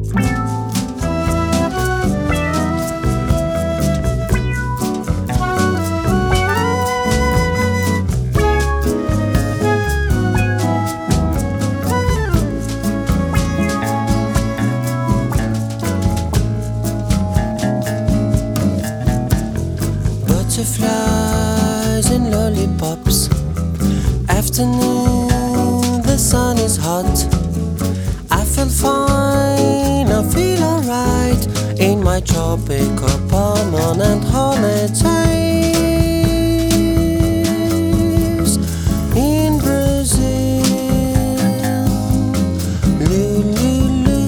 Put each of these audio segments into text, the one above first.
Butterflies and lollipops. Afternoon, the sun is hot. I feel fine, I feel alright in my tropical permanent holidays in Brazil. Lulu.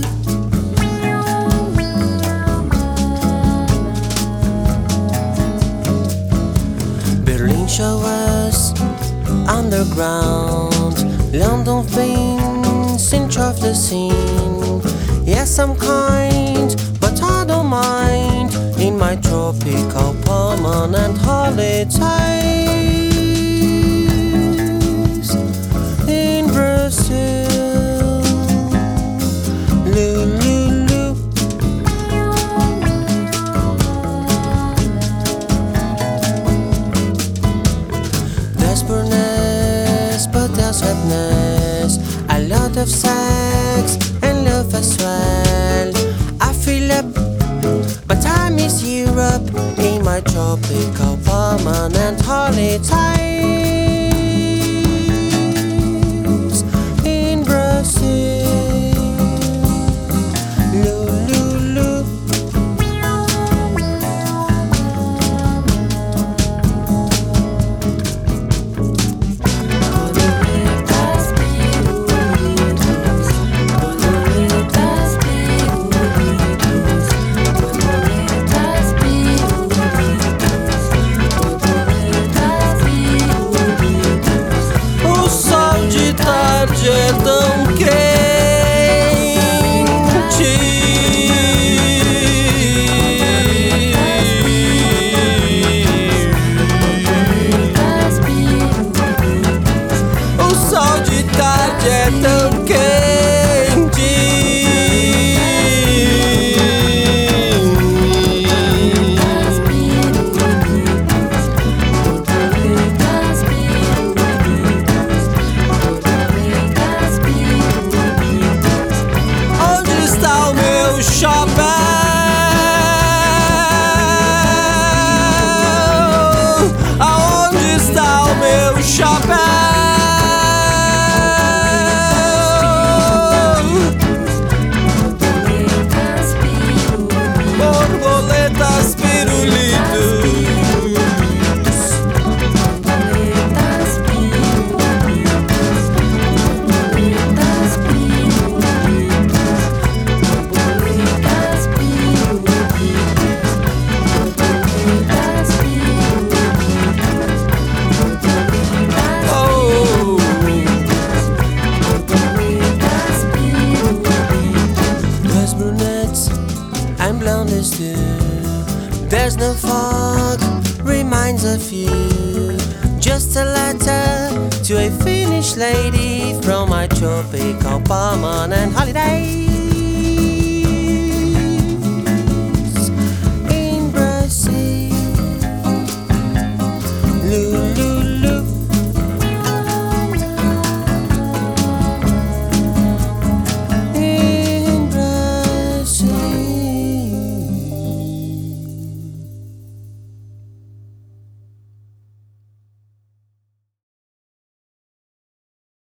Berlin showers underground, London veins, center of the scene. Yes, I'm kind, but I don't mind in my tropical permanent holidays in Brazil. Lulu. There's brunette, but there's sadness, a lot of sex and love as well. I feel up, but I miss Europe in my tropical permanent holidays in Brazil. Lulu. É tão quente. O sol de tarde é tão quente. Aonde está o meu chapéu? Borboletas, pirulitos. I'm blonde as too. There's no fog, reminds of you. Just a letter to a Finnish lady from my tropical permanent holiday.